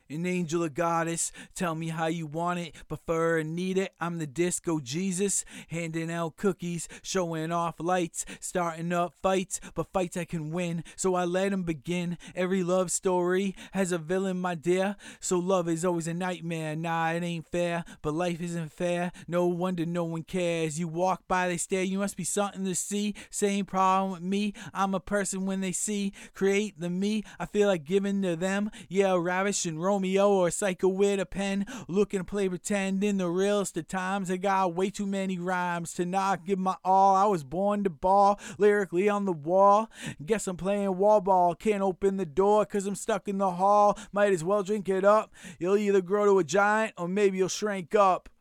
An angel or goddess, tell me how you want it, prefer or need it. I'm the disco Jesus, handing out cookies, showing off lights, starting up fights, but fights I can win, so I let them begin. Every love story has a villain, my dear, so love is always a nightmare. Nah, it ain't fair, but life isn't fair. No wonder no one cares. You walk by, they stare, you must be something to see. Same problem with me, I'm a person when they see. Create the me, I feel like giving to them. Yeah, Ravish and Romeo or Psycho with a pen. Looking to play pretend in the realest of times. I got way too many rhymes to not give my all. I was born to ball, lyrically on the wall. Guess I'm playing wall ball. Can't open the door cause I'm stuck in the hall. Might as well drink it up. You'll either grow to a giant or maybe you'll shrink up.